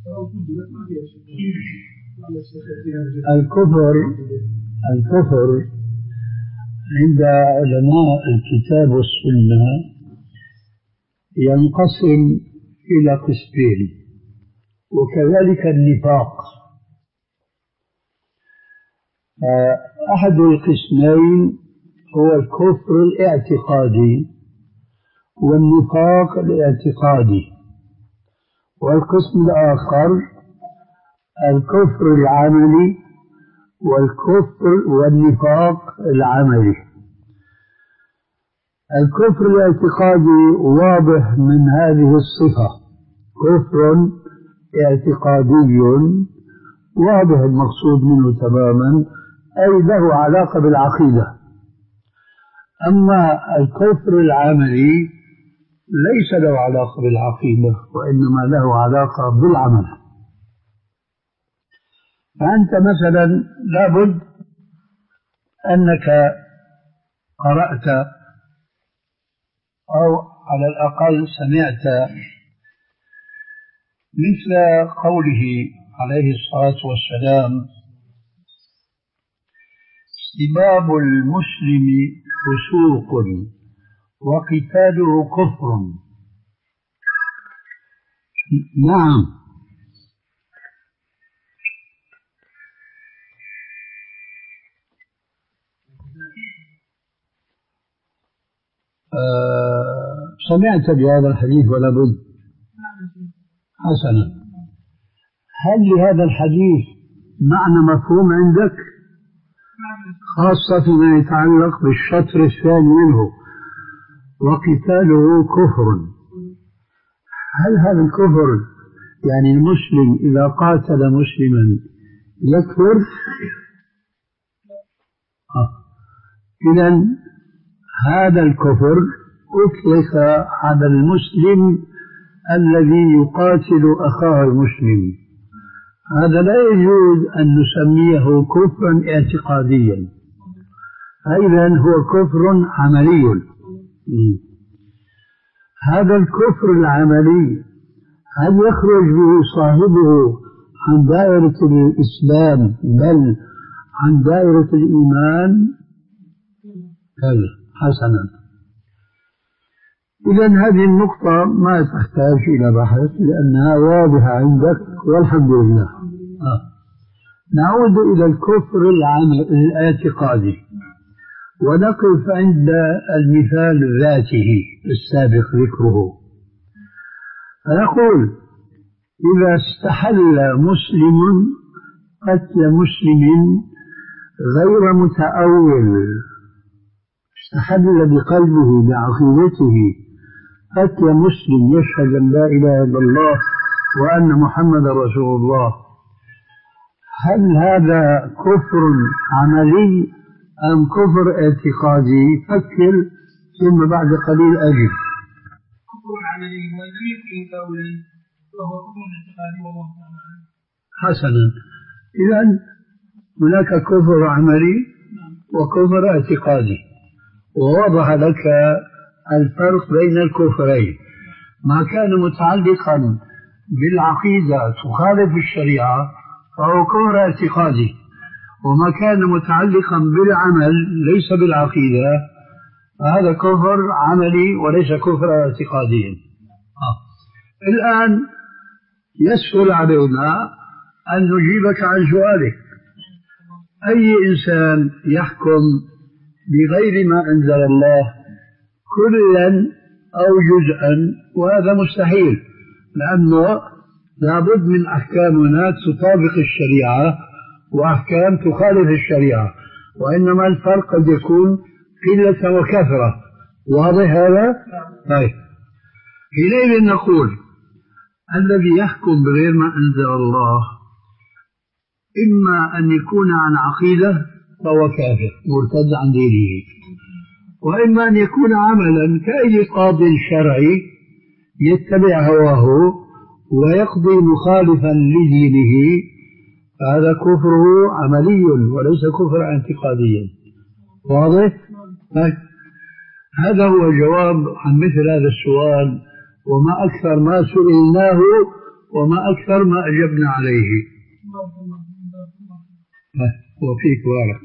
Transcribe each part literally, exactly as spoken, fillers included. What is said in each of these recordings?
الكفر الكفر عند علماء الكتاب والسنة ينقسم إلى قسمين، وكذلك النفاق. أحد القسمين هو الكفر الاعتقادي والنفاق الاعتقادي، والقسم الآخر الكفر العملي والكفر والنفاق العملي. الكفر الاعتقادي واضح من هذه الصفة، كفر اعتقادي واضح المقصود منه تماما، أي له علاقة بالعقيدة. أما الكفر العملي ليس له علاقة بالعقيدة، وإنما له علاقة بالعمل. فأنت مثلا لابد أنك قرأت أو على الأقل سمعت مثل قوله عليه الصلاة والسلام: سباب المسلم فسوق وقتاله كفر. نعم، آه سمعت بهذا الحديث ولا بد؟ حسنا، هل لهذا الحديث معنى مفهوم عندك، خاصة فيما يتعلق بالشطر الثاني منه وقتاله كفر؟ هل هذا الكفر يعني المسلم إذا قاتل مسلما يكفر؟ آه. إذن هذا الكفر أطلق على المسلم الذي يقاتل أخاه المسلم، هذا لا يجوز أن نسميه كفرا اعتقاديا، إذن هو كفر عملي. هذا الكفر العملي هل يخرج به صاحبه عن دائرة الإسلام بل عن دائرة الإيمان؟ حسنا، إذن هذه النقطة ما تحتاج إلى بحث لأنها واضحة عندك والحمد لله. آه. نعود إلى الكفر الاعتقادي ونقف عند المثال ذاته السابق ذكره، فنقول: إذا استحل مسلم قتل مسلم غير متأول، استحل بقلبه بعقيدته قتل مسلم يشهد أن لا إله إلا الله وأن محمد رسول الله، هل هذا كفر عملي أم كفر اعتقادي؟ فكر ثم بعد قليل أجب. كفر عملي ولم يكن قولا فهو كفر اعتقادي والله تعالى. حسنا، إذن هناك كفر عملي وكفر اعتقادي، ووضح لك الفرق بين الكفرين. ما كان متعلقا بالعقيدة تخالف الشريعة فهو كفر اعتقادي، وما كان متعلقا بالعمل ليس بالعقيدة فهذا كفر عملي وليس كفر اعتقاديا. آه. الآن يسهل علينا أن نجيبك عن سؤالك: أي إنسان يحكم بغير ما أنزل الله كلا أو جزءا؟ وهذا مستحيل، لأنه لابد من أحكام هناك تطابق الشريعة وأحكام تخالف الشريعة، وإنما الفرق قد يكون قلة وكثرة. واضح هذا؟ طيب، حينئذ نقول: الذي يحكم بغير ما أنزل الله إما أن يكون عن عقيدة فهو كافر مرتد عن دينه، وإما أن يكون عملا كأي قاض شرعي يتبع هواه ويقضي مخالفا لدينه، فهذا كفره عملي وليس كفر اعتقاديا. واضح؟ هذا هو جواب عن مثل هذا السؤال، وما أكثر ما سئلناه وما أكثر ما أجبنا عليه. وفيك بارك.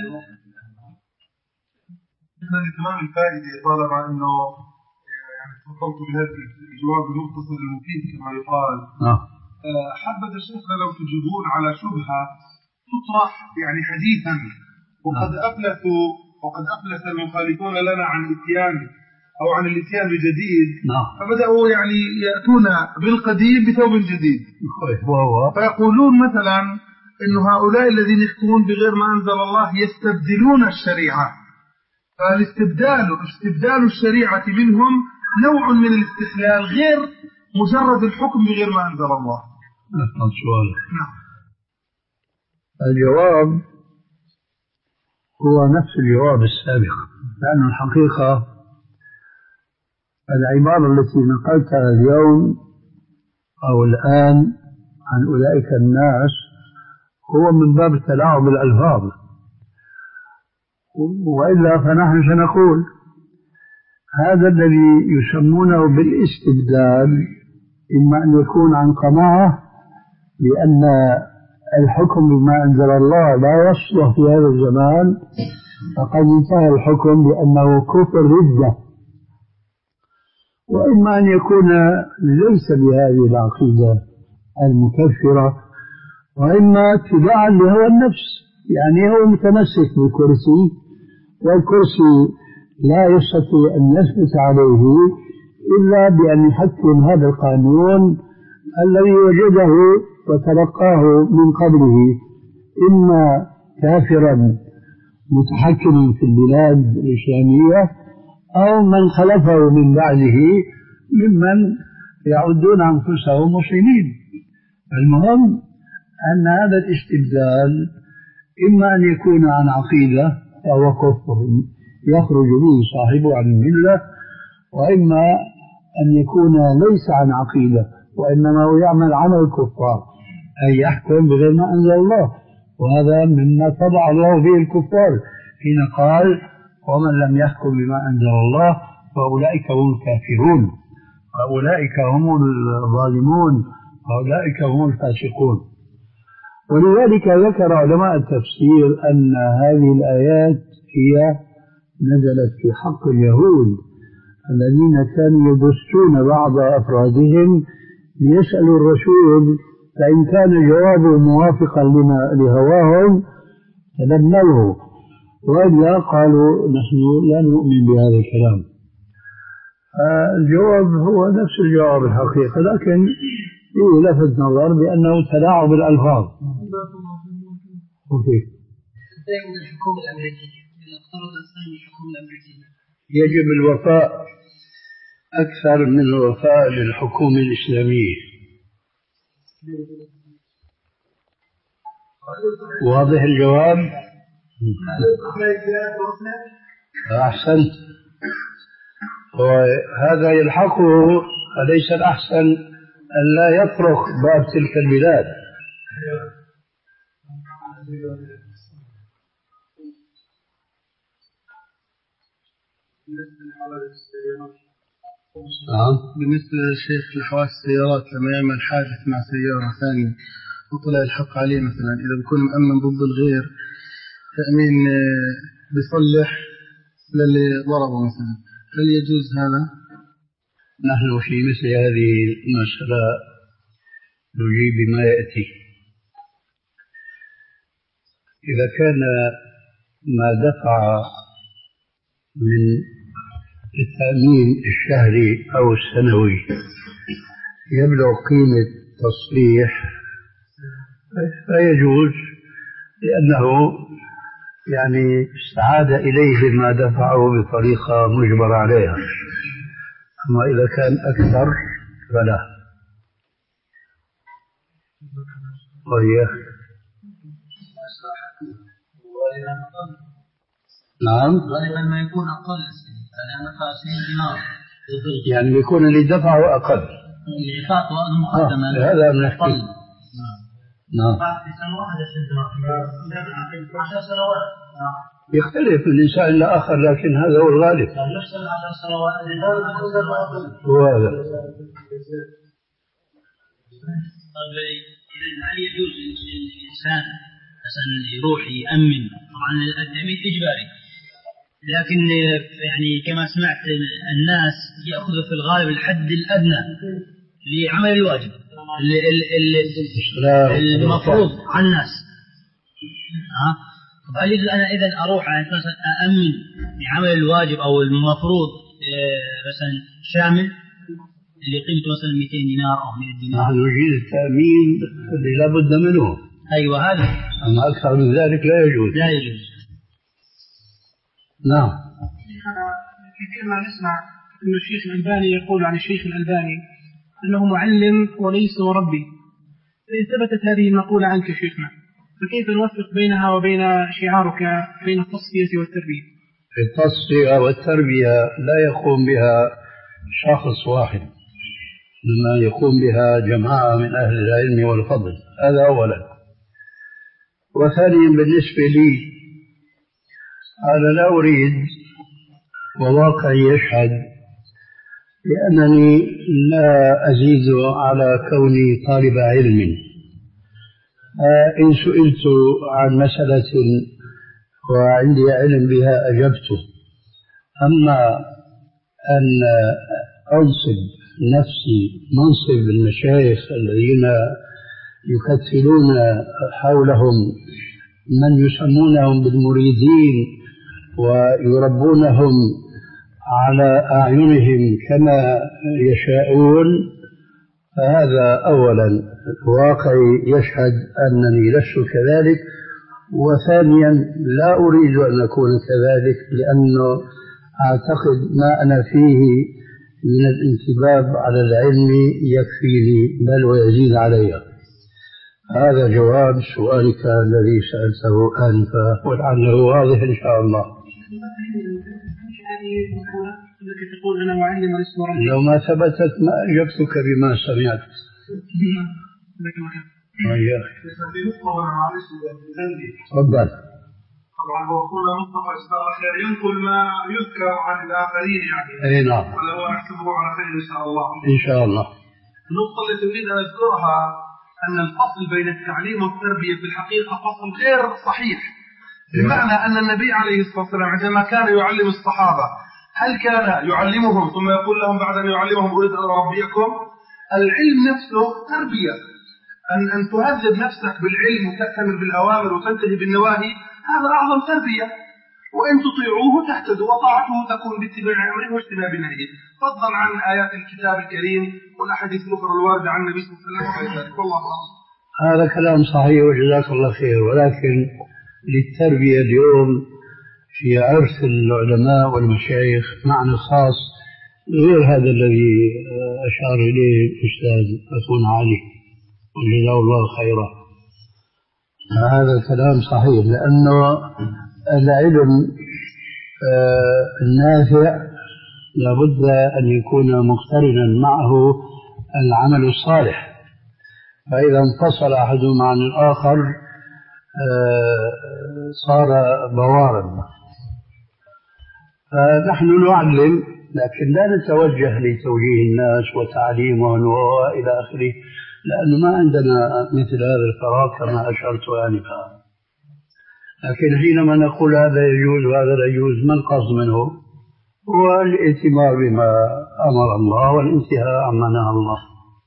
لتمام الفائدة طالما أنه يعني تفضلت بهذا الجواب المختصر المفيد كما يقال. آه. حبذ الشيخنا لو تجيبون على شبهة تطرح يعني حديثا وقد آه. أفلسوا وقد أفلس المخالفون لنا عن الاتيان أو عن الاتيان بجديد. آه. فبدأوا يعني يأتون بالقديم بثوب جديد. فيقولون مثلا إن هؤلاء الذين يحكمون بغير ما أنزل الله يستبدلون الشريعة، فالاستبدال استبدال الشريعة منهم نوع من الاستحلال غير مجرد الحكم بغير ما أنزل الله. نفهم سؤال. الجواب هو نفس الجواب السابق، لأن الحقيقة العبارة التي نقلتها اليوم أو الآن عن أولئك الناس هو من باب التلاعب بالألفاظ، وإلا فنحن سنقول هذا الذي يسمونه بالاستبدال إما أن يكون عن قناعة لأن الحكم بما أنزل الله لا يصلح في هذا الزمان، فقد انتهى الحكم بأنه كفر ردة، وإما أن يكون ليس بهذه العقيدة المكفرة، وإما اتباعا لهوى النفس، يعني هو متمسك بالكرسي والكرسي لا يستطيع أن يثبت عليه إلا بأن يحكم هذا القانون الذي وجده وتلقاه من قبله، إما كافرا متحكما في البلاد الإسلامية أو من خلفه من بعده ممن يعدون أنفسهم مسلمين. المهم أن هذا الاستبدال إما أن يكون عن عقيدة فهو كفر يخرج به صاحبه عن الملة، وإما أن يكون ليس عن عقيدة وإنما هو يعمل عمل الكفار، أي يحكم بغير ما أنزل الله، وهذا مما طبع الله به الكفار حين قال ومن لم يحكم بما أنزل الله فأولئك هم الكافرون، فأولئك هم الظالمون، فأولئك هم الفاسقون. ولذلك ذكر علماء التفسير أن هذه الآيات هي نزلت في حق اليهود الذين كانوا يدسون بعض أفرادهم ليسألوا الرسول، فإن كان جوابه موافقا لما لهواهم تبنوه، وإلا قالوا نحن لا نؤمن بهذا الكلام. الجواب هو نفس الجواب الحقيقة، لكن فيه لفت نظر بأنه تلاعب بالألفاظ. وفيه الحكومة الأمريكية إذا افترض الإنسان الحكومة الأمريكية يجب الوفاء أكثر من الوفاء للحكومة الإسلامية. واضح الجواب؟ أحسنت. وهذا يلحقه، أليس الأحسن أن لا يطرق باب تلك البلاد؟ نعم. بالنسبة للشيخ لحوادث السيارات لما يعمل حادث مع سيارة ثانية وطلع الحق عليه مثلا، إذا بكون مأمن ضد الغير تأمين بيصلح للي ضربه مثلا، هل يجوز هذا؟ نحن في مثل هذه المسألة نجيب بما يأتي. إذا كان ما دفع من التأمين الشهري أو السنوي يبلغ قيمة تصليح فيجوز، لأنه يعني استعاد إليه ما دفعه بطريقة مجبر عليها. أما إذا كان أكثر فلا. وهي نعم غالبا ما يكون أقل، يعني يكون اللي دفعه أقل، اللي فاته مقدما آه. هذا من أحكي. نعم. يختلف من إنسان إلى آخر، لكن هذا هو الغالب. هو هذا. طيب هل يجوز الإنسان مثلا يروح يأمن؟ طبعا التأمين إجباري، لكن يعني كما سمعت الناس يأخذوا في الغالب الحد الأدنى لعمل الواجب المفروض على الناس. ها هل يجوز أنا إذا أروح مثلا أأمن لعمل الواجب أو المفروض مثلا شامل اللي قيمته مثلا مئتين دينار أو مئة دينار؟ نحن نجيز التأمين اللي لا بد منه. أيوة هذا. أما أكثر من ذلك لا يجوز. لا يجوز. نعم. كثير ما نسمع أن الشيخ الألباني يقول عن الشيخ الألباني أنه معلم وليس مربي. فإن ثبتت هذه المقولة عنك شيخنا فكيف نوفق بينها وبين شعارك بين التصفية والتربية؟ التصفية والتربية لا يقوم بها شخص واحد، إنما يقوم بها جماعة من أهل العلم والفضل. هذا أولا. وثانيا بالنسبة لي أنا لا أريد وواقعي يشهد لأنني لا أزيد على كوني طالب علم. إن سئلت عن مسألة وعندي علم بها أجبته. أما أن أنصب نفسي منصب المشايخ الذين يكتلون حولهم من يسمونهم بالمريدين ويربونهم على أعينهم كما يشاءون، فهذا أولا واقعي يشهد أنني لست كذلك. وثانيا لا أريد أن أكون كذلك لأنه أعتقد ما أنا فيه من الانتباب على العلم يكفيني بل ويزيد علي. هذا جواب سؤالك الذي سألته آنفا ولعله واضح إن شاء الله. تقول أنا معلم ولست مربي. لو ما ثبتت ما أجبتك بما سمعت. تفضل. طبعا هو أخونا مصطفى جزاه الله خير ينقل ما يذكر عن الآخرين يعني. أي نعم. وله أحسبه على خير إن شاء الله. إن شاء الله. النقطة التي أريد أن أذكرها أن الفصل بين التعليم والتربية في الحقيقة فصل غير صحيح، بمعنى أن النبي عليه الصلاة والسلام عندما كان يعلم الصحابة هل كان يعلمهم ثم يقول لهم بعد أن يعلمهم أريد أن أربيكم؟ العلم نفسه تربية، أن أن تهذب نفسك بالعلم وتأتمر بالأوامر وتنتهي بالنواهي، هذا أعظم تربية. وإن تطيعوه تهتدوا وطاعته تكون باتباع أمره واجتناب نهيه، فضلا عن آيات الكتاب الكريم والأحاديث الأخرى الواردة عن النبي صلى الله عليه وسلم. والله أعلم. هذا كلام صحيح وجزاك الله خير، ولكن للتربية اليوم في عرس العلماء والمشايخ معنى خاص غير هذا الذي أشار إليه الأستاذ أخونا علي وجزاه الله خيرا. هذا الكلام صحيح لأنه العلم النافع لابد أن يكون مقترنا معه العمل الصالح، فإذا انفصل أحدهما عن الآخر صار بوارا. فنحن نعلم لكن لا نتوجه لتوجيه الناس وتعليمهم وإلى آخره، لأنه ما عندنا مثل هذا الفراغ كما أشرت آنفا. لكن حينما نقول هذا يجوز وهذا لا يجوز ما القصد منه؟ هو الائتمار بما أمر الله والانتهاء عما نهى الله.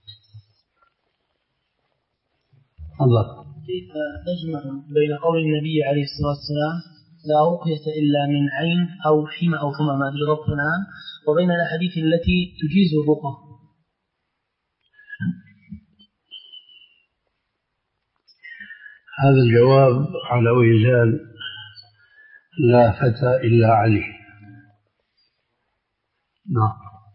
الله. كيف نجمع بين قول النبي عليه الصلاة والسلام لا رقية إلا من عين أو حمى أو ثمامة بضبطنا وبين الأحاديث التي تجيز الرقى؟ هذا الجواب على وزان لا فتى إلا علي. نعم.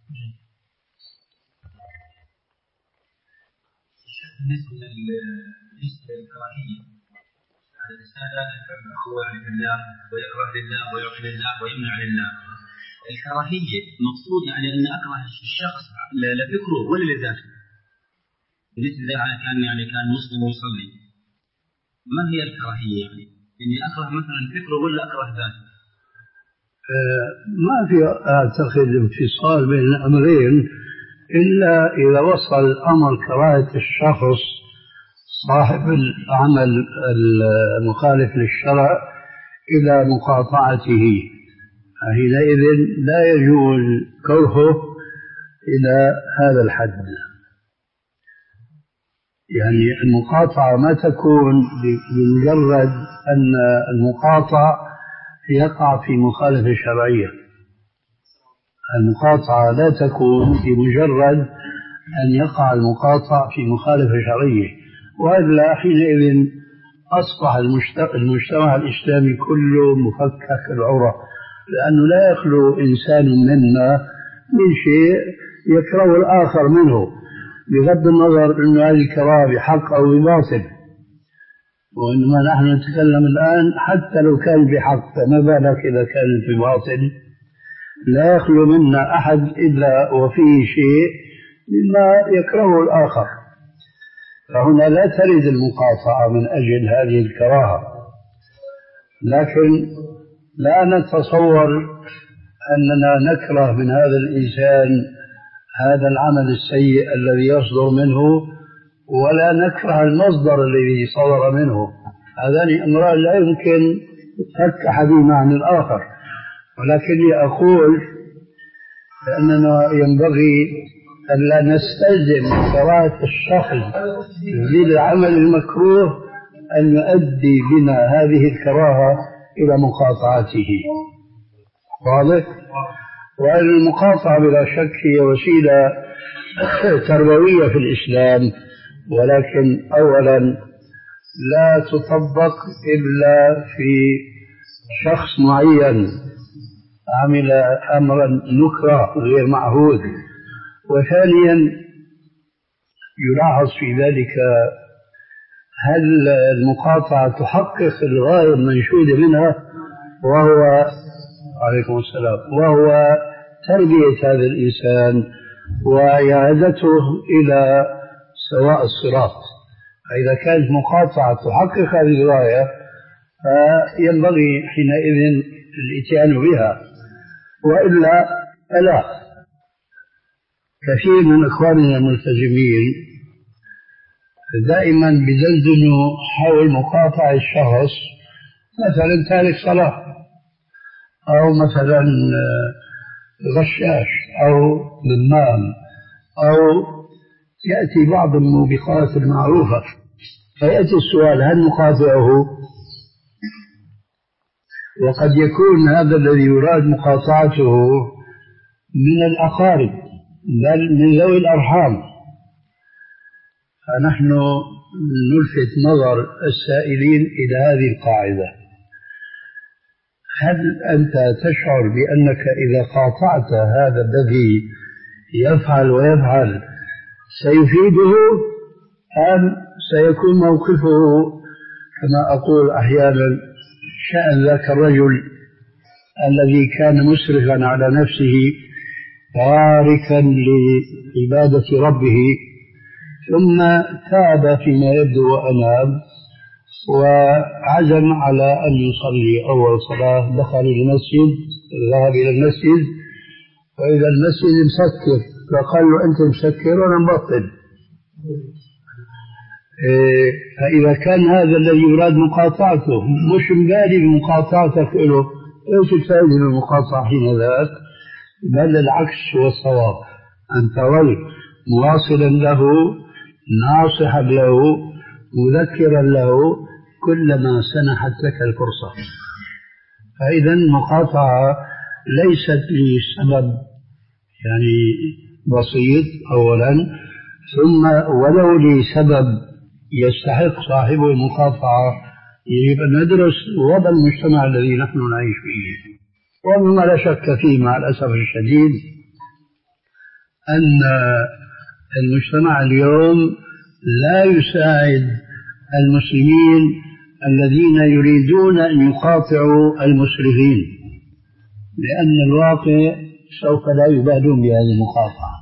بالنسبة للكراهية الإنسان لا يفعل أخوه لله ويكره لله ويعطي لله ويمنع لله. الكراهية مقصود يعني أن أكره الشخص لفكره ولا لذاته. بالنسبة لي كان يعني كان مسلم ويصلي، ما هي الكراهية يعني؟ إني أكره مثلا فكره ولا أكره ذاته؟ أه ما في أعتقد انفصال بين الأمرين، إلا إذا وصل الأمر كراهة الشخص صاحب العمل المخالف للشرع إلى مقاطعته، حينئذ لا يجوز كرهه إلى هذا الحد. يعني المقاطعة ما تكون بمجرد أن المقاطع يقع في مخالفة شرعية، المقاطعة لا تكون بمجرد أن يقع المقاطع في مخالفة شرعية، وإلا حينئذ أصبح المجتمع الإسلامي كله مفكك العرى، لأنه لا يخلو إنسان منا من شيء يكره الآخر منه، بغض النظر أن هذه الكراهة بحق أو بباطل. وإنما نحن نتكلم الآن حتى لو كان بحق، فما بالك إذا كان بباطل؟ لا يخلو منا أحد إلا وفيه شيء مما يكرهه الآخر، فهنا لا ترد المقاطعة من أجل هذه الكراهة. لكن لا نتصور أننا نكره من هذا الإنسان هذا العمل السيء الذي يصدر منه، ولا نكره المصدر الذي صدر منه. هذان أمران لا يمكن فك أحدهما عن الآخر، ولكني أقول أننا ينبغي أن لا نستلزم كراهة الشخص للعمل المكروه أن يؤدي بنا هذه الكراهة إلى مقاطعته. واضح؟ وأن المقاطعة بلا شك هي وسيلة تربوية في الإسلام، ولكن أولا لا تطبق إلا في شخص معين عمل أمرا نكره غير معهود. وثانيا يلاحظ في ذلك هل المقاطعة تحقق الغاية المنشودة منها، وهو عليكم السلام وهو تربية هذا الإنسان وإعادته إلى سواء الصراط. فإذا كانت مقاطعة تحقق هذه الغاية فينبغي حينئذ الإتيان بها، وإلا فلا. كثير من إخواننا الملتزمين دائما بيدندنوا حول مقاطعة الشخص، مثلا تارك صلاة أو مثلا غشاش أو نمام، أو يأتي بعض الموبقات المعروفة، فيأتي السؤال هل نقاطعه؟ وقد يكون هذا الذي يراد مقاطعته من الأقارب بل من ذوي الأرحام. فنحن نلفت نظر السائلين إلى هذه القاعدة: هل أنت تشعر بأنك إذا قاطعت هذا الذي يفعل ويفعل سيفيده، أم سيكون موقفه كما أقول أحيانا شأن ذاك الرجل الذي كان مسرفا على نفسه تاركا لعبادة ربه، ثم تاب فيما يبدو وأناب وعزم على أن يصلي أول صلاة. دخل المسجد، ذهب إلى المسجد، وإذا المسجد مسكر، فقال له أنت مسكر وأنا مبطل. فإذا كان هذا الذي يراد مقاطعته مش مبالي بمقاطعتك له، ايش الفائدة من المقاطعة حين ذاك؟ بل العكس هو الصواب، أن تظل مواصلا له، ناصحا له، مذكرا له كلما سنحت لك الفرصة. فإذا المقاطعة ليست لسبب يعني بسيط أولا، ثم ولو لسبب يستحق صاحبه المقاطعة يجب أن ندرس وضع المجتمع الذي نحن نعيش فيه. ومما لا شك فيه مع الأسف الشديد أن المجتمع اليوم لا يساعد المسلمين الذين يريدون أن يقاطعوا المسرفين، لأن الواقع سوف لا يبالون بهذه المقاطعة.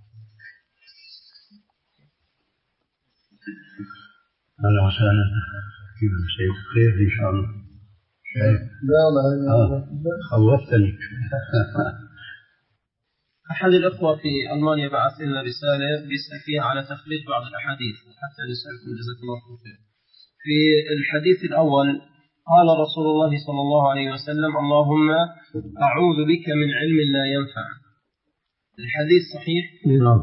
أهلا وسهلا، كيف شيء خير إن شاء الله؟ شيء لا لا خوفتني. أحد الأخوة في ألمانيا بعث لنا رسالة بيسأل فيها على تخريج بعض الأحاديث حتى نسألكم جزاكم الله خير. في الحديث الأول قال رسول الله صلى الله عليه وسلم: اللهم أعوذ بك من علم لا ينفع. الحديث صحيح؟ نعم.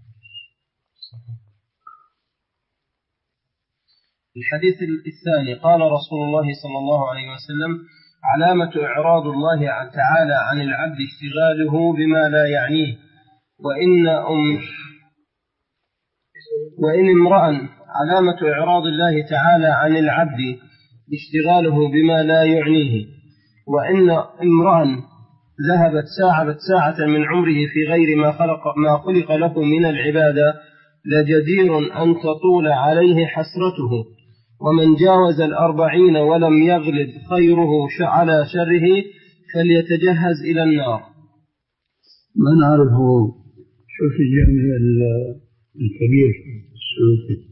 الحديث الثاني قال رسول الله صلى الله عليه وسلم: علامة إعراض الله تعالى عن العبد اشتغاله بما لا يعنيه، وإن أم وإن امرأ علامة إعراض الله تعالى عن العبد اشتغاله بما لا يعنيه، وإن امرأ ذهبت ساعة ساعة من عمره في غير ما خلق ما خلق له من العبادة لجدير أن تطول عليه حسرته، ومن جاوز الأربعين ولم يغلب خيره على شره فليتجهز إلى النار. ما نعرفه شو في الجامع الكبير السعودي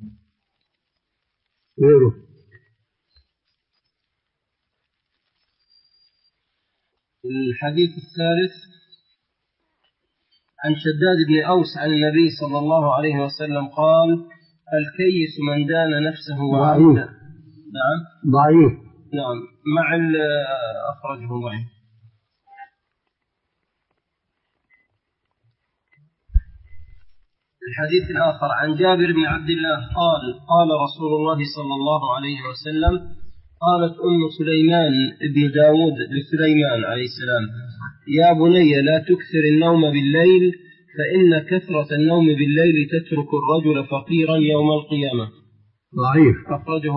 غيره. الحديث الثالث عن شداد بن أوس عن النبي صلى الله عليه وسلم قال: الكيس من دان نفسه وعمل. نعم ضعيف. نعم مع أخرجه ضعيف. الحديث الآخر عن جابر بن عبد الله قال: قال رسول الله صلى الله عليه وسلم: قالت أم سليمان ابن داود لسليمان عليه السلام: يا بني لا تكثر النوم بالليل، فإن كثرة النوم بالليل تترك الرجل فقيرا يوم القيامة. ضعيف. أخرجه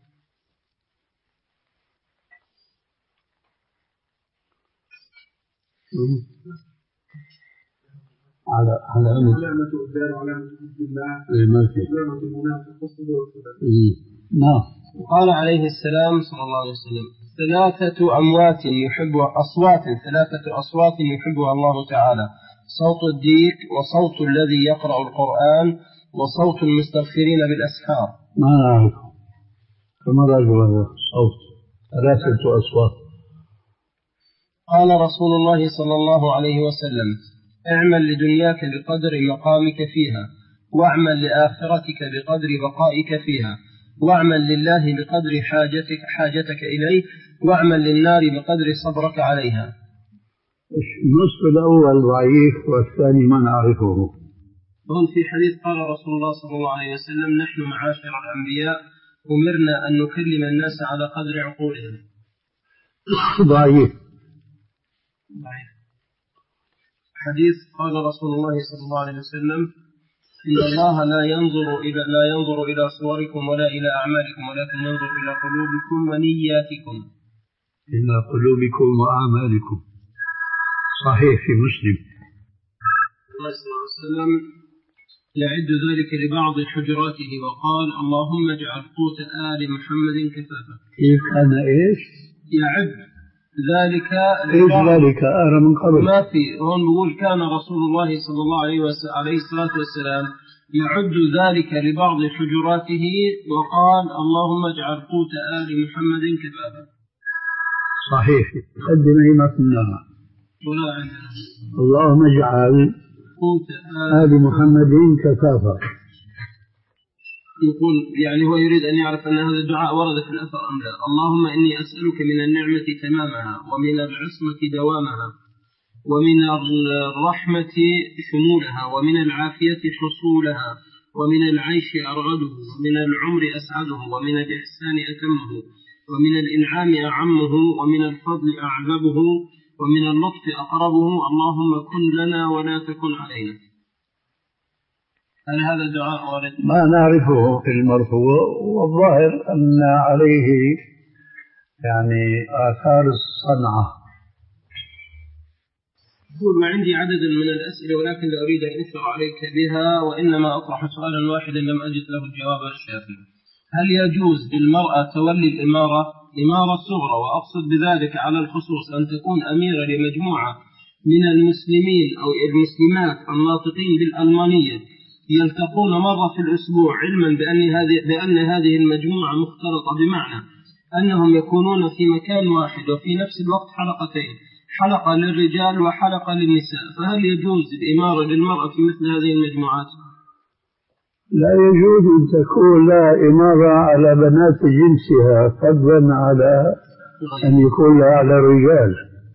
على على علامة الدار وعلامة الله علامة المنافق. نعم. قال عليه السلام صلى الله عليه وسلم: ثلاثة أموات يحب أصوات ثلاثة أصوات يحبها الله تعالى: صوت الديك، وصوت الذي يقرأ القرآن، وصوت المستغفرين بالأسحار. ما نعرف كما رجل هذا صوت ثلاثة أصوات. قال رسول الله صلى الله عليه وسلم: اعمل لدنياك بقدر مقامك فيها، واعمل لآخرتك بقدر بقائك فيها، واعمل لله بقدر حاجتك حاجتك إليه، واعمل للنار بقدر صبرك عليها. النصف الأول ضعيف والثاني ما نعرفه. هون في حديث قال رسول الله صلى الله عليه وسلم: نحن معاشر الأنبياء أمرنا أن نكلم الناس على قدر عقولهم. ضعيف. ضعيف. حديث قال رسول الله صلى الله عليه وسلم: إن الله لا ينظر إلى لا ينظر إلى صوركم ولا إلى أعمالكم، ولكن ينظر إلى قلوبكم ونياتكم. إلى قلوبكم وأعمالكم. صحيح في مسلم. الله صلى الله عليه وسلم يعد ذلك لبعض حجراته وقال: اللهم اجعل قوت آل محمد كفافا. كيف كان إيش؟ يعد ذلك إيش ذلك أرى من قبل ما في هون بيقول كان رسول الله صلى الله عليه وسلم عليه الصلاة والسلام يعد ذلك لبعض حجراته وقال: اللهم اجعل قوت آل محمد كفافا. صحيح. قدم ما كنا. اللهم اجعل قوت آل محمد كفافا. يقول يعني هو يريد أن يعرف أن هذا الدعاء ورد في الأثر أم لا. اللهم إني أسألك من النعمة تمامها، ومن العصمة دوامها، ومن الرحمة شمولها، ومن العافية حصولها، ومن العيش أرغده، ومن العمر أسعده، ومن الإحسان أتمه، ومن الإنعام أعمه، ومن الفضل أعذبه، ومن اللطف أقربه. اللهم كن لنا ولا تكن علينا. هل هذا الدعاء وارد؟ ما نعرفه في المرفوع، والظاهر أن عليه يعني آثار الصنعة. يقول: وعندي عدد من الأسئلة ولكن لا أريد أن أثر عليك بها، وإنما أطرح سؤالا واحدا لم أجد له الجواب الشافي. هل يجوز للمرأة تولي الإمارة؟ إمارة صغرى، وأقصد بذلك على الخصوص أن تكون أميرة لمجموعة من المسلمين أو المسلمات الناطقين بالألمانية يلتقون مرة في الأسبوع، علما بأن هذه بأن هذه المجموعة مختلطة، بمعنى أنهم يكونون في مكان واحد وفي نفس الوقت حلقتين، حلقة للرجال وحلقة للنساء، فهل يجوز الإمارة للمرأة في مثل هذه المجموعات؟ لا يجوز أن تكون لها إمارة على بنات جنسها فضلا على أن يكون لها على الرجال.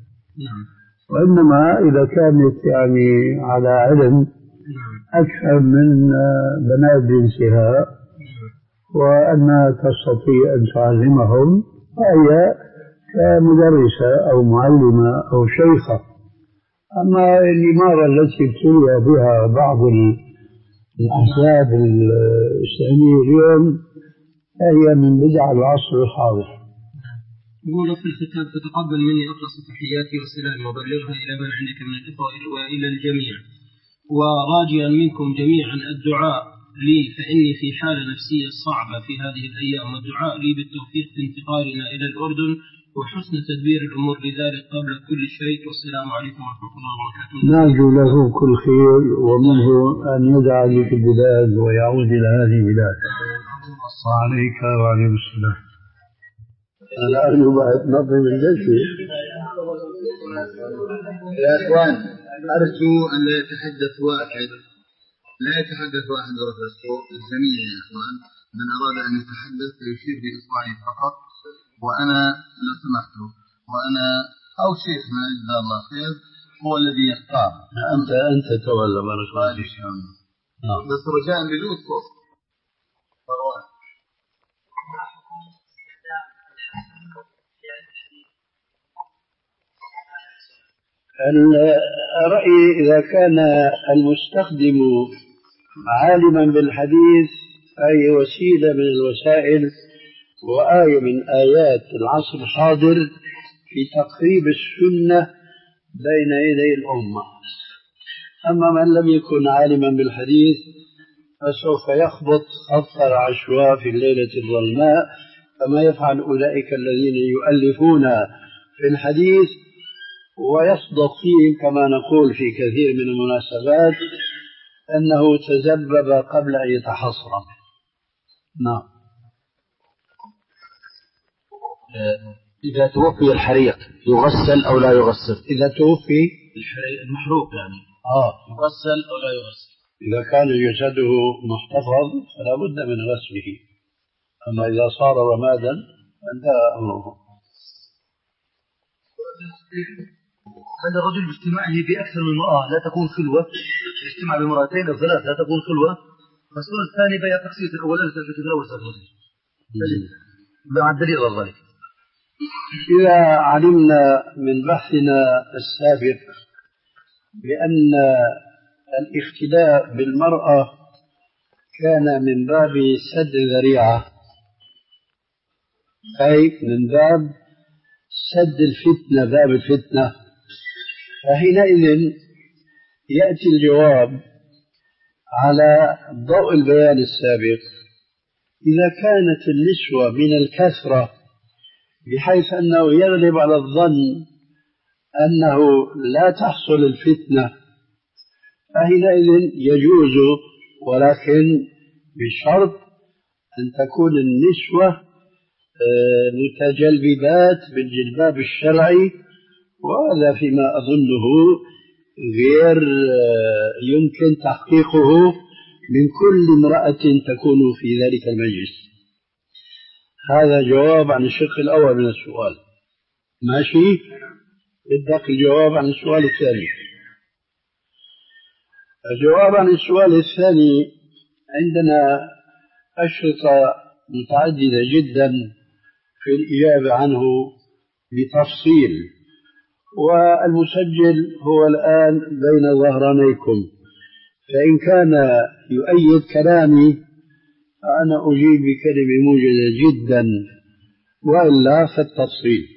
وإنما إذا كانت يعني على علم أكثر من بنات جنسها وأنها تستطيع أن تعلمهم فهي كمدرسة أو معلمة أو شيخة. أما الإمارة التي ابتلي بها بعض الأحزاب الإسلامية اليوم هي من بدع العصر الحاضر. يقول في الختام: تتقبل مني أخلص تحياتي وسلامي وبلغها إلى من عندك من الإخوة وإلى الجميع، وراجيا منكم جميعا الدعاء لي فإني في حالة نفسية صعبة في هذه الأيام، والدعاء لي بالتوفيق في انتقالنا إلى الأردن وحسن تدبير الأمور لذلك قبل كل شيء. والسلام عليكم ورحمة الله وبركاته. نرجو له كل خير ومنه أن يدعى لي في البلاد ويعود إلى هذه البلاد. وعليك وعليكم السلام. أنا أرجو بعد نظم الجلسة. يا أخوان أرجو أن لا يتحدث واحد لا يتحدث واحد ورثته الجميع. يا أخوان من أراد أن يتحدث يشير بإصبعه فقط، وأنا لو سمحته وأنا أو شيخنا جزاه الله خير هو الذي يختار. أنت أنت تولى بارك الله فيك. بس رجاء بدون صوت. رأيي إذا كان المستخدم عالما بالحديث أي وسيلة من الوسائل وآية من آيات العصر الحاضر في تقريب السنة بين يدي الأمة. أما من لم يكن عالما بالحديث فسوف يخبط خط العشواء في الليلة الظلماء كما يفعل أولئك الذين يؤلفون في الحديث ويصدق فيه كما نقول في كثير من المناسبات أنه تذبب قبل أن يتحصر. نعم. إذا توفي الحريق يغسل أو لا يغسل؟ إذا توفي المحروق يعني آه يغسل أو لا يغسل؟ إذا كان جسده محتفظ فلا بد من غسله، أما إذا صار رمادا فانتهى أمره. هذا الرجل باجتماعه بأكثر من امرأة لا تكون خلوة، يجتمع بامرأتين أو ثلاث لا تكون خلوة، فالسؤال الثاني بيع تقسيط الأولى لتتلوث الرجل مع الدليل على ذلك. إذا علمنا من بحثنا السابق بأن الاختلاء بالمرأة كان من باب سد ذريعة، أي من باب سد الفتنة، باب الفتنة، فحينئذ يأتي الجواب على ضوء البيان السابق. إذا كانت النسوة من الكثرة بحيث أنه يغلب على الظن أنه لا تحصل الفتنة فحينئذ يجوز، ولكن بشرط أن تكون النسوة متجلبات بالجلباب الشرعي، وهذا فيما أظنه غير يمكن تحقيقه من كل امرأة تكون في ذلك المجلس. هذا جواب عن الشق الأول من السؤال. ماشي؟ بدك الجواب عن السؤال الثاني. الجواب عن السؤال الثاني عندنا أشرطة متعددة جدا في الإجابة عنه بتفصيل، والمسجل هو الآن بين ظهرانيكم، فإن كان يؤيد كلامي فأنا أجيب بكلمة موجزة جدا، وإلا فالتفصيل.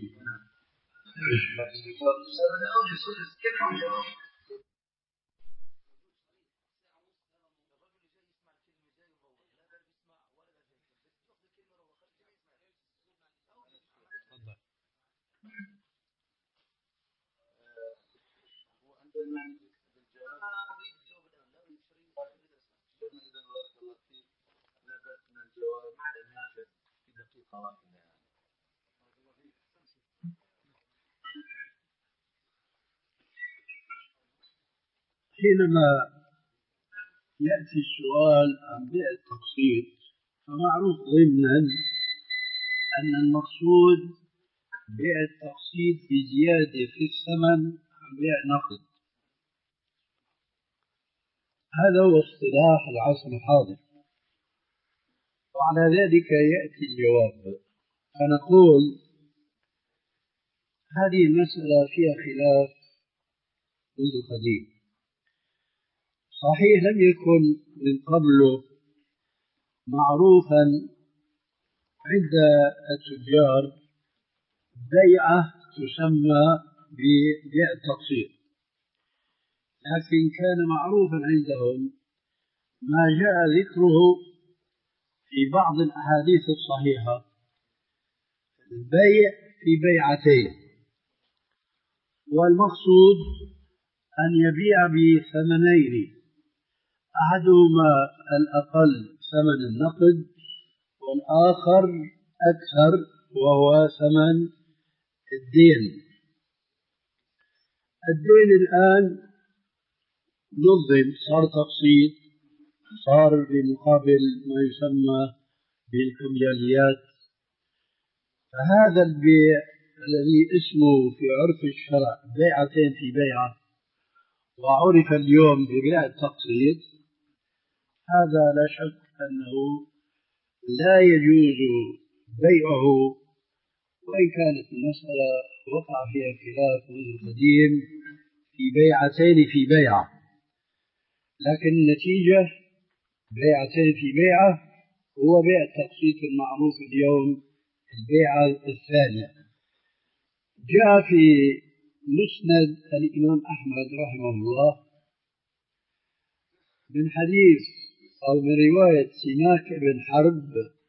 حينما يأتي السؤال عن بيع التقسيط فمعروف ضمنا أن المقصود بيع التقسيط بزيادة في الثمن عن بيع نقد. هذا هو اصطلاح العصر الحاضر، وعلى ذلك يأتي الجواب. فنقول هذه المسألة فيها خلاف منذ قديم. صحيح لم يكن من قبل معروفا عند التجار بيعة تسمى ببيع التقسيط، لكن كان معروفا عندهم ما جاء ذكره في بعض الأحاديث الصحيحة، البيع في بيعتين، والمقصود أن يبيع بثمنين، أحدهما الأقل ثمن النقد والآخر أكثر وهو ثمن الدين. الدين الآن نظم، صار تقسيط، صار بمقابل ما يسمى بالكمياليات. فهذا البيع الذي اسمه في عرف الشرع بيعتين في بيعة وعرف اليوم ببيع التقسيط، هذا لا شك أنه لا يجوز بيعه، وإن كانت المسألة وقع فيها خلاف منذ القديم في بيعتين في بيعة، لكن النتيجة بيعتين في بيعة هو بيع التقسيط المعروف اليوم البيعة الثانية. جاء في مسند الإمام أحمد رحمه الله من حديث أو من رواية سماك بن حرب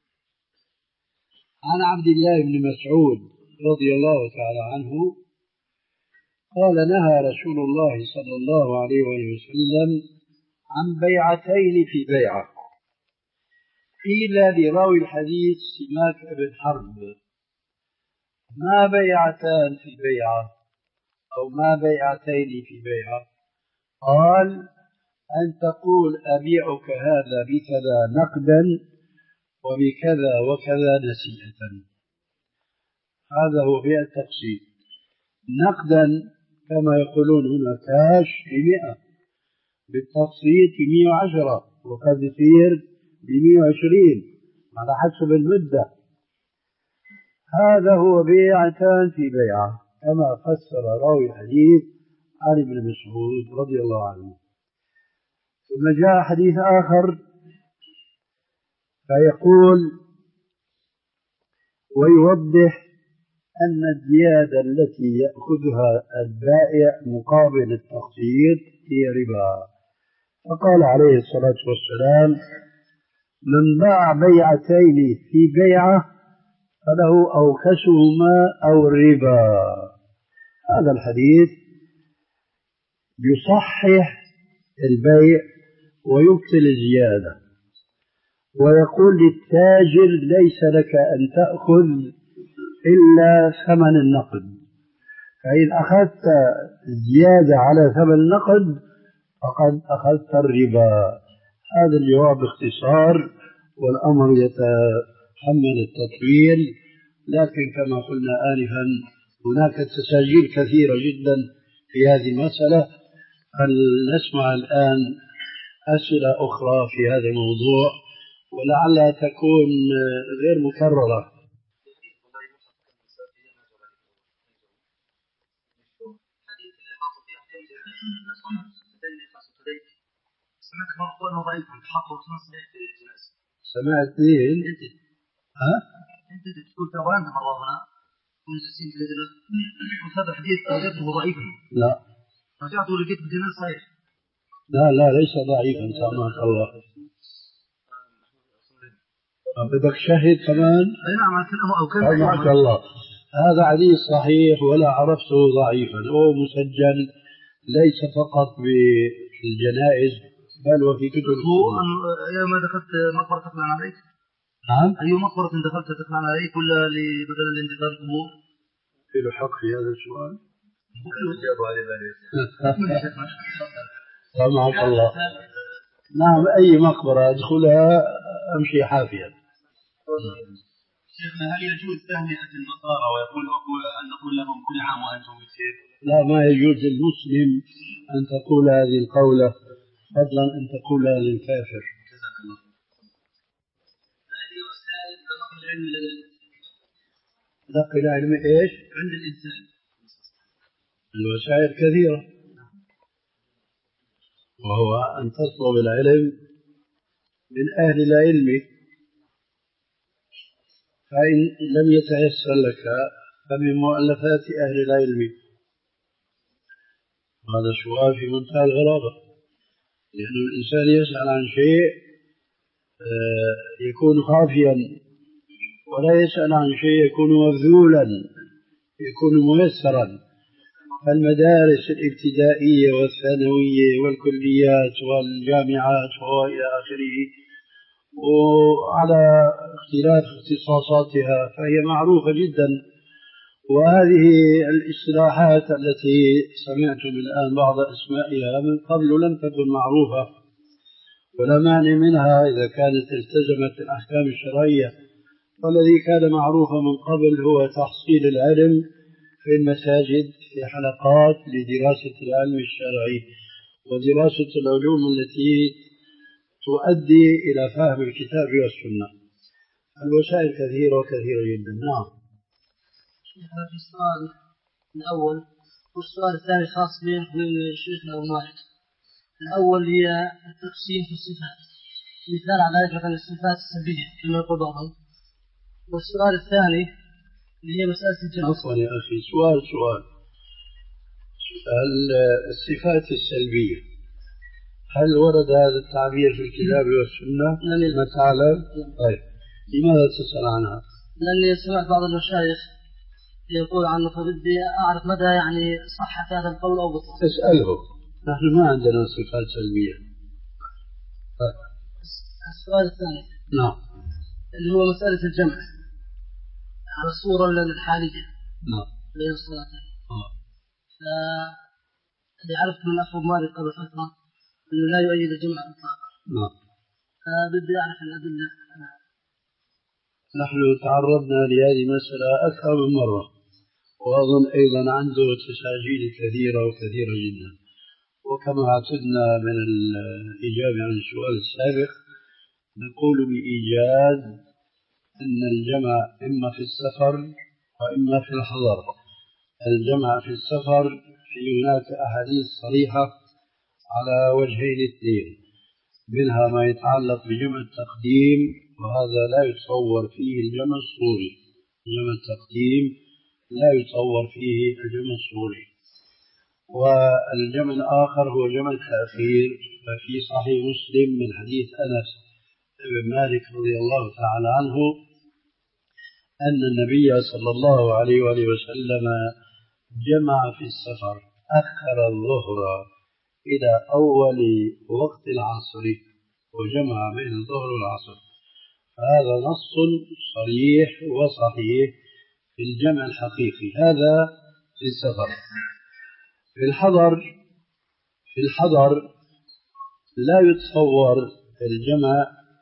عن عبد الله بن مسعود رضي الله تعالى عنه قال نهى رسول الله صلى الله عليه وسلم عن بيعتين في بيعة. قيل لراوي الحديث سماك بن حرب ما بيعتان في بيعة أو ما بيعتين في بيعة؟ قال أن تقول أبيعك هذا بكذا نقدا وبكذا وكذا نسيئة. هذا هو بيع التقسيط، نقدا كما يقولون هنا كاش بمئة، بالتقسيط بمئة وعشرة، وقد يصير بمئة وعشرين على حسب المدة. هذا هو بيعتان في بيعة كما فسر راوي الحديث عن ابن مسعود رضي الله عنه. ثم جاء حديث آخر فيقول ويوضح أن الزيادة التي يأخذها البائع مقابل التقسيط هي ربا. فقال عليه الصلاة والسلام من باع بيعتين في بيعة فله أوكسهما أو الربا. هذا الحديث يصحح البيع ويبطل الزيادة، ويقول للتاجر ليس لك أن تأخذ إلا ثمن النقد، فإن أخذت زيادة على ثمن النقد فقد أخذت الربا. هذا الجواب باختصار، والأمر يتحمل التطويل، لكن كما قلنا آنفا هناك تساجيل كثيرة جدا في هذه المسألة. فلنسمع الآن أسئلة أخرى في هذا الموضوع ولعلها تكون غير مكررة. سمعت مرة قول انه ضعيف تحطه في نص الجنازة. سمعت مين؟ انت. ها؟ انت تقول ترى انت مرة هنا ونسين في الجنازة. قلت هذا الحديث وجدته ضعيفا. لا. رجعت ولقيت بالجنازة صحيح. لا لا ليس ضعيفا سامحك الله. بدك شهد كمان؟ اي نعم الكلام او كلام. سامحك الله. هذا حديث صحيح ولا عرفته ضعيفا، هو مسجل ليس فقط بالجنائز بل وفي كتب. هو أيما دخلت مقبرة تقلع عليك؟ نعم. أي مقبرة دخلت تقلع عليك ولا بدل الانتظار القبور؟ في له حق في هذا السؤال؟ سامحك الله. نعم، أي مقبرة أدخلها أمشي حافيا. شيخنا هل يجوز تهنئة النصارى ويقول أن نقول لهم كل عام وأنتم بخير؟ لا، ما يجوز للمسلم أن تقول هذه القولة، فضلا أن تقولها للكافر. جزاك الله. هذه وسائل نقل العلم نقل العلم إيش؟ عند الإنسان. الوسائل كثيرة، وهو أن تطلب العلم من أهل العلم، فإن لم يتيسر لك فمن مؤلفات أهل العلم. هذا سؤال في منتهى الغرابة، لأن الإنسان يسأل عن شيء يكون خافيا، ولا يسأل عن شيء يكون مبذولا، يكون ميسرا. فالمدارس الابتدائية والثانوية والكليات والجامعات وإلى آخره، وعلى اختلاف اختصاصاتها، فهي معروفة جدا. وهذه الاصطلاحات التي سمعتم الآن بعض أسمائها من قبل لم تكن معروفة، ولا مانع منها إذا كانت التزمت الأحكام الشرعية. والذي كان معروفا من قبل هو تحصيل العلم في المساجد في حلقات لدراسة العلم الشرعي ودراسة العلوم التي تؤدي إلى فهم الكتاب والسنة. الوسائل كثيرة وكثيرة جدا. نعم. في السؤال الأول والسؤال الثاني خاص بين شيخنا ومالك. الأول هي التقسيم في الصفات، مثال على ذلك مثلا الصفات السلبية كما يقول بعضهم. والسؤال الثاني اللي هي مسألة الجنة. عفوا يا أخي، سؤال سؤال الصفات السلبية، هل ورد هذا التعبير في الكتاب والسنة؟ ما تعلم؟ طيب، لماذا تسأل عنها؟ لأني سمعت بعض المشايخ يقول عنه، فبدي أعرف مدى يعني صحة هذا القول أو بطل. اسأله، نحن ما عندنا صفات سلبية. طيب. السؤال الثاني نعم، اللي هو مسألة الجمع على الصورة الحالية. نعم. بين الصلاتين. آه. فاللي عرفت من أخو مالك قبل فترة أنه لا يؤيد الجمع إطلاقا. نعم. فبدي أعرف الأدلة. نحن تعرضنا لهذه المسألة أكثر من مرة، وأظن أيضا عنده تساجيل كثيرة وكثيرة جدا. وكما اعتدنا من الإجابة عن السؤال السابق، نقول بإيجاز أن الجمع إما في السفر وإما في الحضر. الجمع في السفر في هناك أحاديث صريحة على وجهين اثنين، منها ما يتعلق بجمع التقديم، وهذا لا يتصور فيه الجمع الصوري. جمع التقديم لا يتصور فيه الجمع الصوري. والجمع الآخر هو جمع التأخير، ففي صحيح مسلم من حديث أنس بن مالك رضي الله تعالى عنه أن النبي صلى الله عليه وآله وسلم جمع في السفر، أخر الظهر إلى أول وقت العصر وجمع بين الظهر والعصر. فهذا نص صريح وصحيح في الجمع الحقيقي، هذا في السفر. في الحضر في الحضر لا يتصور الجمع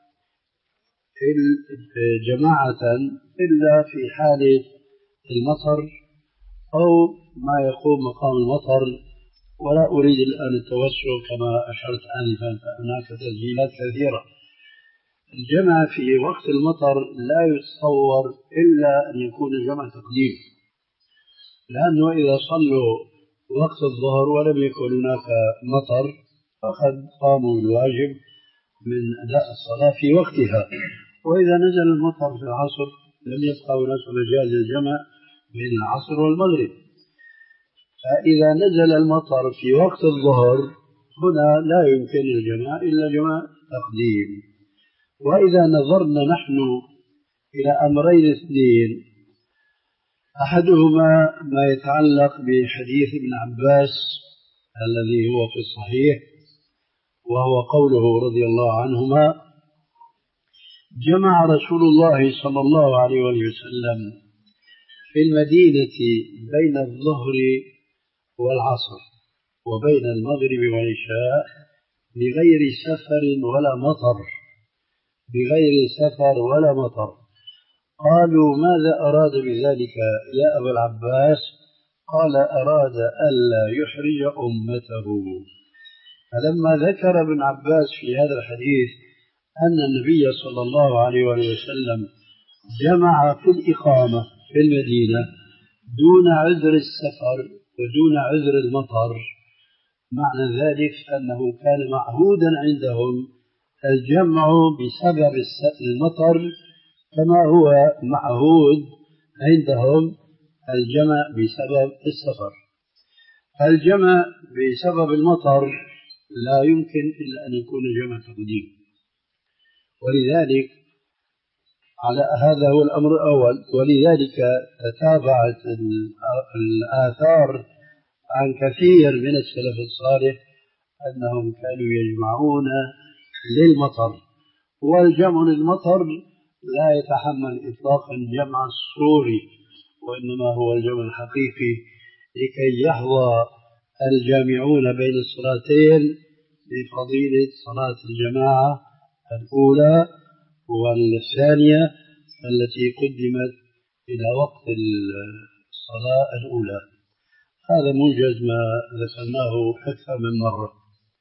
جماعة إلا في حالة المطر أو ما يقوم مقام المطر. ولا أريد الآن التوسع كما أشرت آنفا، هناك تسجيلات كثيرة. الجمع في وقت المطر لا يتصور إلا أن يكون جمع تقديم، لأنه إذا صلوا وقت الظهر ولم يكن هناك مطر فقد قاموا بالواجب من أداء الصلاة في وقتها. وإذا نزل المطر في العصر لم يبقى هناك مجال الجمع بين العصر والمغرب. فإذا نزل المطر في وقت الظهر هنا لا يمكن الجمع إلا جمع تقديم. وإذا نظرنا نحن إلى أمرين اثنين، أحدهما ما يتعلق بحديث ابن عباس الذي هو في الصحيح، وهو قوله رضي الله عنهما: جمع رسول الله صلى الله عليه وسلم في المدينة بين الظهر والعصر وبين المغرب والعشاء بغير سفر ولا مطر، بغير سفر ولا مطر. قالوا ماذا أراد بذلك يا أبا العباس؟ قال أراد ألا يحرج أمته. فلما ذكر ابن عباس في هذا الحديث أن النبي صلى الله عليه وسلم جمع في الإقامة في المدينة دون عذر السفر ودون عذر المطر، معنى ذلك أنه كان معهودا عندهم الجمع بسبب المطر كما هو معهود عندهم الجمع بسبب السفر. الجمع بسبب المطر لا يمكن إلا أن يكون جمع تقديم، ولذلك على هذا هو الأمر الأول. ولذلك تتابعت الآثار عن كثير من السلف الصالح أنهم كانوا يجمعون للمطر، والجمع للمطر لا يتحمل إطلاقا جمع الصوري، وإنما هو الجمع الحقيقي لكي يحظى الجامعون بين الصلاتين بفضيلة صلاة الجماعة الأولى والثانية التي قدمت إلى وقت الصلاة الأولى. هذا موجز ما ذكرناه أكثر من مرة.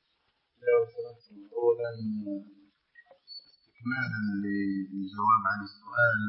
أولا استكمالا للجواب عن السؤال،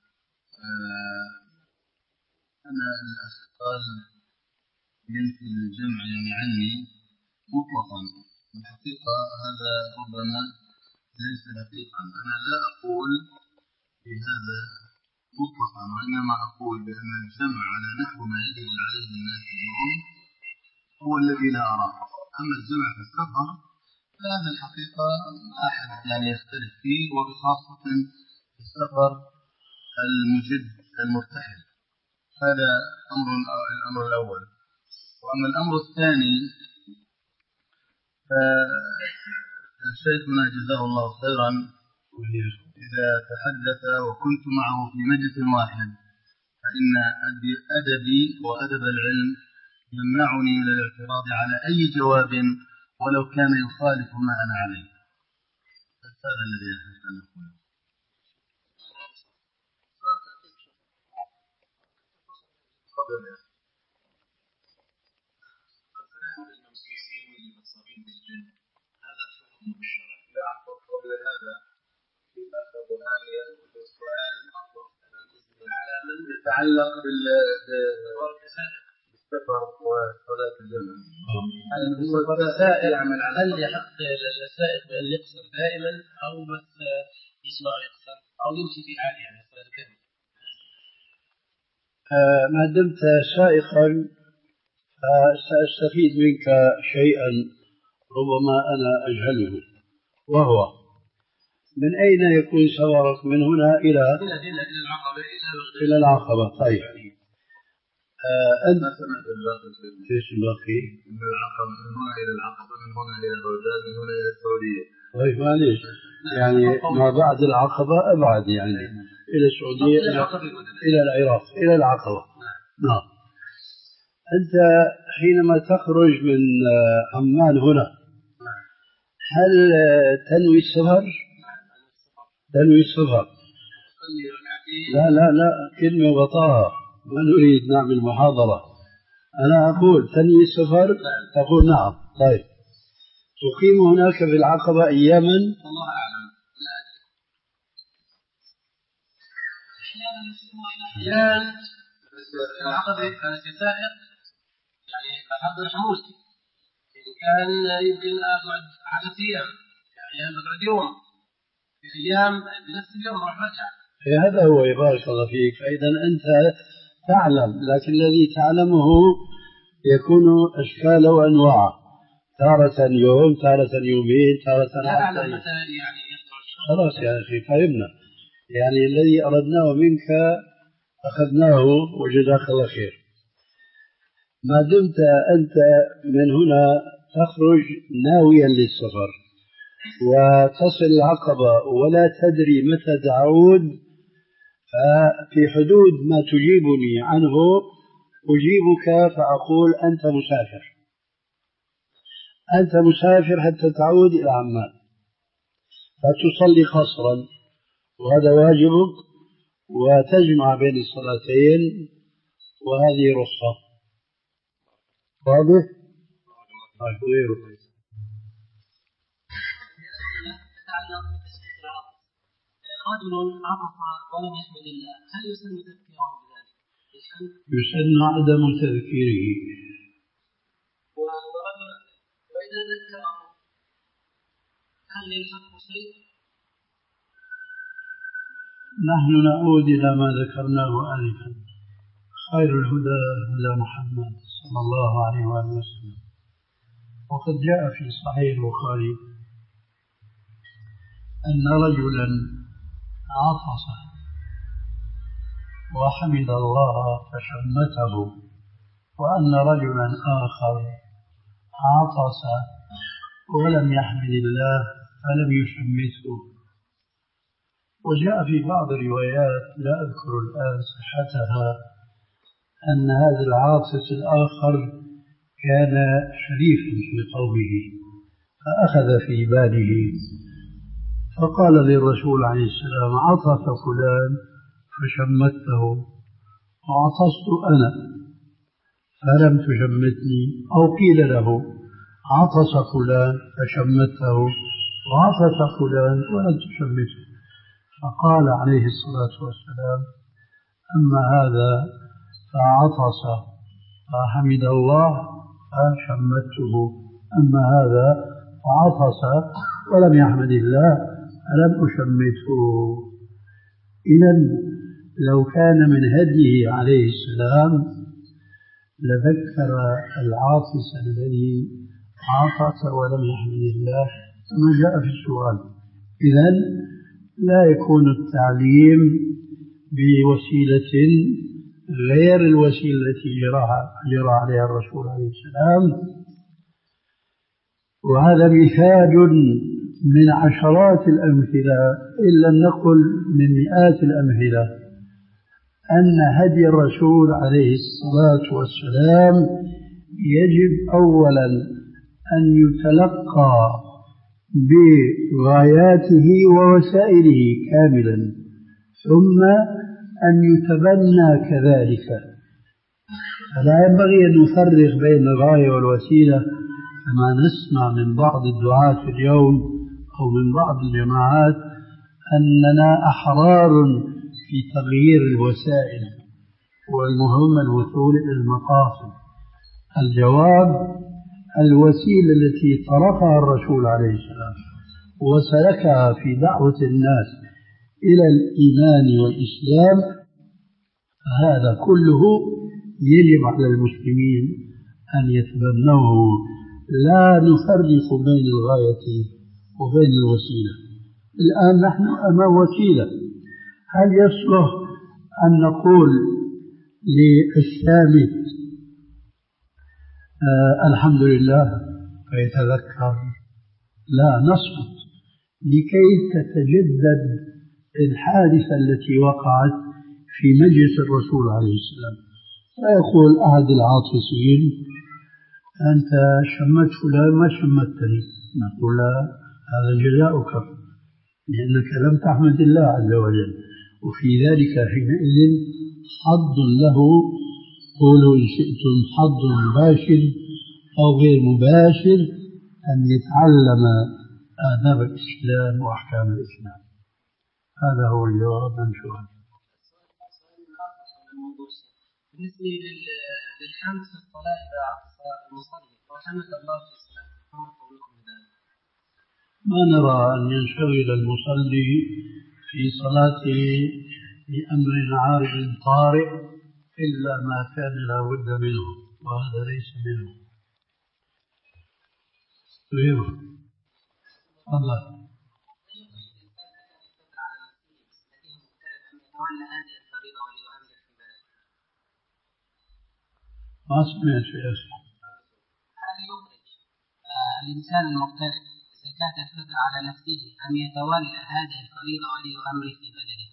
أنا الأثقال ينفي الجمع يعني عني مطلقا. الحقيقة هذا ربما ليس دقيقا، أنا لا أقول بهذا مطلقا، وإنما أقول بأن الجمع على نحو ما يجب عليه الناس اليوم هو الذي لا أراه. أما الجمع في السفر فهذا الحقيقة أحد يعني يختلف فيه، وبخاصة السفر المجد المرتحل. هذا أمر الأمر الأول. وأما الأمر الثاني فشيخنا جزاه الله خيرا إذا تحدث وكنت معه في مجلس واحد فإن أدبي وأدب العلم يمنعني من الاعتراض على أي جواب ولو كان يخالف ما أنا عليه. هذا الذي أحب أن أقوله. هذا حكم الشرع. لا قبل هذا في آخر آية في السؤال على من يتعلق بالسفر وصلاة الجمع. هل هو السائق يعمل على هل يحق للسائق بأن يقصر دائما أو بس يسمع يقصر أو يمشي في حاله يعني صلاة الجمع؟ ما دمت سائقا فسأستفيد منك شيئا ربما أنا أجهله، وهو من أين يكون سفرك من هنا إلى إلى العقبة؟ طيب أنت إيش الباقي؟ من العقبة من هنا إلى العقبة، من هنا إلى بغداد، من هنا إلى السعودية. طيب معليش يعني ما بعد العقبة أبعد يعني إلى السعودية إلى, إلى العراق إلى العقبة. نعم. أنت حينما تخرج من عمان هنا هل تنوي السفر؟ تنوي السفر؟ لا لا لا كلمة وطاها، ما نريد نعمل محاضرة. أنا أقول تنوي السفر؟ تقول نعم. طيب تقيم هناك في العقبة أياما؟ الله أعلم. أحيانا العقبة كسائق يعني بحضر حمولتي إن كان يمكن أقعد عشرة أيام أيام بقعد يوم في أيام بنفس اليوم راح برجع. هذا هو يبارك الله فيك. فإذا أنت تعلم، لكن الذي تعلمه يكون أشكال وأنواع، تارة يوم تارة يومين تارة عشرة. يعني خلاص يا أخي فهمنا، يعني الذي أردناه منك أخذناه وجزاك الله خير. ما دمت أنت من هنا تخرج ناويا للسفر وتصل العقبة ولا تدري متى تعود، ففي حدود ما تجيبني عنه أجيبك فأقول أنت مسافر. أنت مسافر حتى تعود إلى عمان فتصلي قصرا وهذا واجبك وتجمع بين الصلاتين وهذه رخصة. واضح؟ طيب غيره. رجل عطف ولم يحمد الله هل يسن تذكيره بذلك؟ يسن عدم تذكيره. وإذا ذكره هل يلحق شيء؟ نحن نعود إلى ما ذكرناه آنفا. خير الهدى هدى محمد صلى الله عليه وآله وسلم. وقد جاء في صحيح البخاري أن رجلا عطس وحمد الله فشمته، وأن رجلا آخر عطس ولم يحمد الله فلم يشمته. وجاء في بعض الروايات لا أذكر الآن صحتها أن هذا العاطس الآخر كان شريفا في قومه فأخذ في باله فقال للرسول عليه السلام عطس فلان فشمته وعطست أنا فلم تشمتني، أو قيل له عطس فلان فشمته وعطس فلان ولم تشمته، فقال عليه الصلاة والسلام أما هذا فعطس فحمد الله فشمته، أما هذا فعطس ولم يحمد الله فلم أشمته. إذن لو كان من هديه عليه السلام لذكر العاطس الذي عطس ولم يحمد الله كما جاء في السؤال. إذن لا يكون التعليم بوسيلة غير الوسيلة التي جرى عليها الرسول عليه السلام. وهذا مثال من عشرات الأمثلة إلا نقل من مئات الأمثلة أن هدي الرسول عليه الصلاة والسلام يجب أولا أن يتلقى بغاياته ووسائله كاملا ثم أن يتبنى كذلك. فلا ينبغي أن نفرق بين الغاية والوسيلة كما نسمع من بعض الدعاة اليوم أو من بعض الجماعات أننا أحرار في تغيير الوسائل والمهم الوصول إلى المقاصد. الجواب الوسيلة التي طرقها الرسول عليه السلام وسلكها في دعوة الناس إلى الإيمان والإسلام هذا كله يجب على المسلمين أن يتبنوه. لا نفرق بين الغاية وبين الوسيلة. الآن نحن أمام وسيلة، هل يصلح أن نقول للسامت آه الحمد لله فيتذكر؟ لا، نصمت لكي تتجدد الحادثة التي وقعت في مجلس الرسول عليه السلام. فيقول أحد العاطسين أنت شمت فلان ما شمتني، نقول لا، هذا جزاؤك لأنك لم تحمد الله عز وجل، وفي ذلك حينئذ حظ له، قولوا إن شئتم حظ مباشر أو غير مباشر أن يتعلم آداب الإسلام وأحكام الإسلام. هذا هو الجواب عن سؤال. بالنسبة للحمد في الصلاة إذا عطس المصلي وحمد الله في الصلاة فما قولكم بذلك؟ ما نرى أن ينشغل المصلي في صلاته بأمر عارض طارئ إلا ما كان لا بد منه، وهذا ليس منه. غيره الله ما سمعت يا أخي. هل يخرج الإنسان المغترب زكاة الفطر على نفسه أم يتولى هذه الفريضة ولي أمره في بلده؟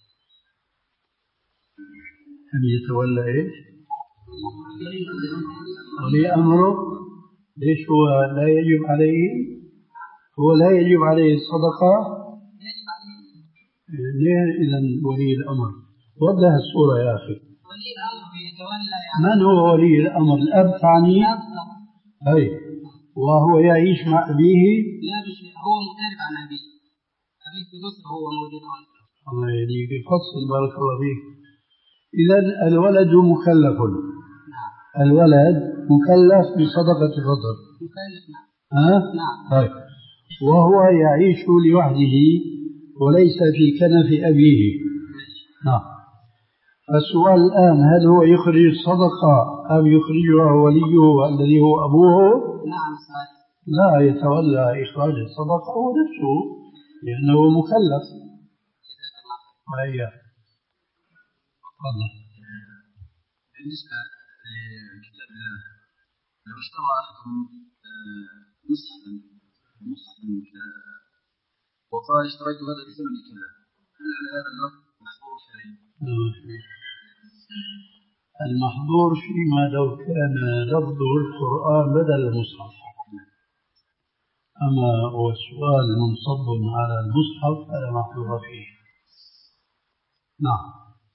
أن يتولى إيش؟ ولي أمره ليش هو لا يجب عليه؟ هو لا يجب عليه الصدقة؟ يجب عليه. ليه إذا ولي الأمر؟ وضح الصورة يا أخي. ولي الأمر يتولى يعني. من هو ولي الأمر؟ الأب تعني؟ أي وهو يعيش مع أبيه؟ لا بشيء، هو مختلف عن أبيه. أبيه في مصر هو موجود هون. الله يهديك فصل بارك الله فيك. إذا الولد مكلف. نعم. الولد مكلف بصدقة الفطر. مكلف نعم. ها؟ نعم. طيب. وهو يعيش لوحده وليس في كنف أبيه. نعم. فالسؤال الآن هل هو يخرج الصدقة أم يخرجها وليه الذي هو أبوه؟ نعم صحيح. لا يتولى إخراج الصدقة هو نفسه لأنه مكلف. وهي تفضل. بالنسبة لكتاب الله لو اشترى أحدهم مصحفا مصحفا وقال اشتريت هذا بثمن كذا هل على هذا اللفظ محظور شرعي؟ المحظور فيما لو كان لفظه القرآن بدل المصحف، أما هو السؤال منصب على المصحف فلا محظور فيه. نعم.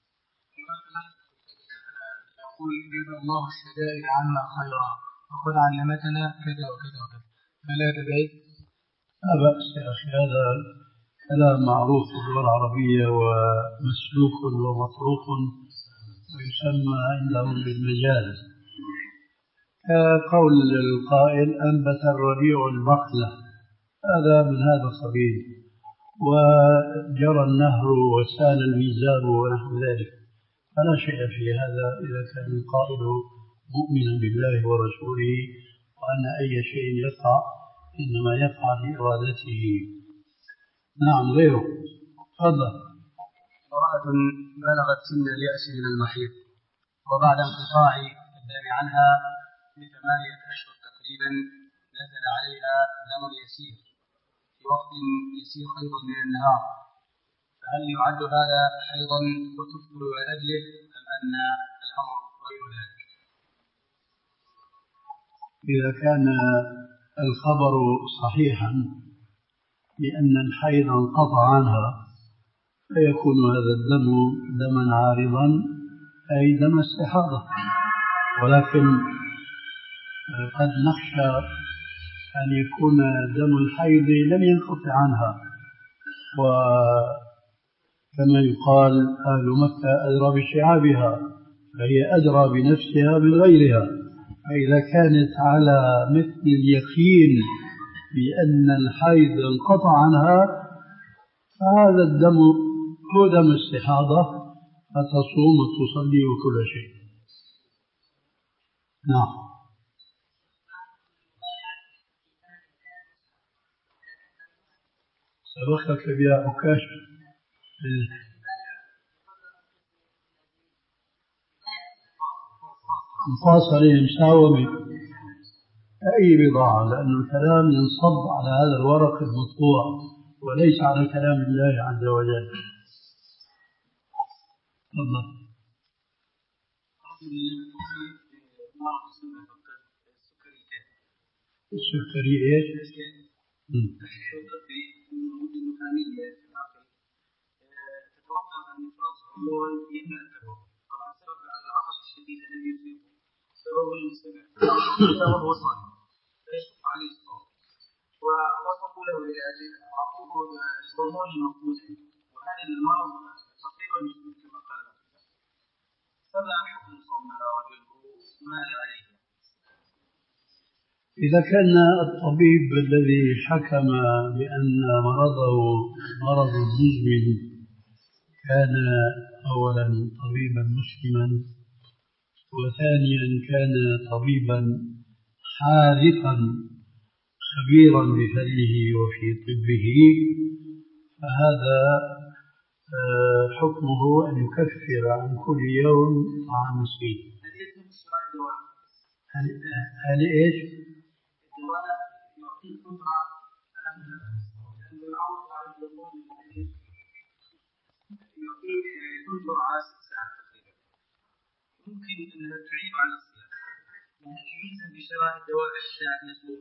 يقول جزا الله الشدائد عنا خيرا وقد علمتنا كذا وكذا وكذا فلا تبعد. لا بأس يا أخي، هذا كلام معروف في اللغة العربية ومسلوك ومطروق ويسمى عندهم بالمجاز. كقول القائل أنبت الربيع البقلة، هذا من هذا القبيل، وجرى النهر وسال الميزان ونحو ذلك، فلا شيء في هذا إذا كان القائل مؤمنا بالله ورسوله وأن أي شيء يقع إنما يقع بإرادته. نعم غيره. تفضل. امرأة بلغت سن اليأس من المحيض وبعد انقطاع الدم عنها بثمانية أشهر تقريبا نزل عليها دم يسير في وقت يسير أيضا من النهار، فهل يعد هذا حيضا وتفطر لأجله أم أن الأمر غير ذلك؟ إذا كان الخبر صحيحا بأن الحيض انقطع عنها فيكون هذا الدم دما عارضا أي دم استحاضة، ولكن قد نخشى أن يكون دم الحيض لم ينقطع عنها، وكما يقال أهل مكة أدرى بشعابها فهي أدرى بنفسها من غيرها، فإذا كانت على مثل اليقين بأن الحيض انقطع عنها فهذا الدم هو دم استحاضة، فتصوم وتصلي وكل شيء. نعم. سبقك بها عكاش مفاصلة مساومة أي بضاعة، لأن الكلام ينصب على هذا الورق المطبوع وليس على كلام الله عز وجل. تفضل. السكري ايش؟ تتوقع ان افراز الهرمون يمنع التبول، طبعا سبب العطش الشديد الذي يصيبه سبب المستمر وهو صائم فيشق عليه الصوم، ووصفوا له لاجل اعطوه الهرمون المفقود، وهذا المرض تقريبا يشبه كما قال فما حكم صوم هذا الرجل وماذا عليه؟ إذا كان الطبيب الذي حكم بأن مرضه مرض مزمن كان أولا طبيبا مسلما، وثانيا كان طبيبا حاذقا خبيرا بفنه وفي طبه، فهذا حكمه أن يكفر عن كل يوم طعام مسكين. هل إيش؟ ممكن أنها تعين على الصيام يلزم بشراء الدواء الشائع المسبوق.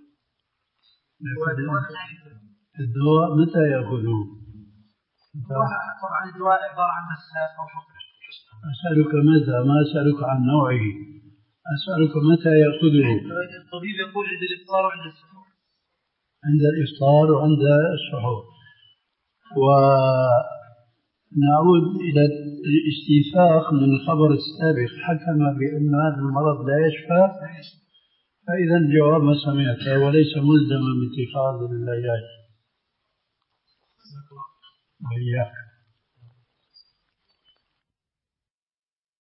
الدواء متى يأخذه؟ طبعا الدواء عبارة عن مساس أو حقن. أسألك متى، ما أسألك عن نوعه، أسألك متى يأخذه. الطبيب يقول عند الإفطار وعند السحور. عند الإفطار وعند السحور. ونعود إلى الاستيفاق من الخبر السابق، حكم بأن هذا المرض لا يشفى، فإذا الجواب ما سمعته وليس ملزما باتخاذ العلاج.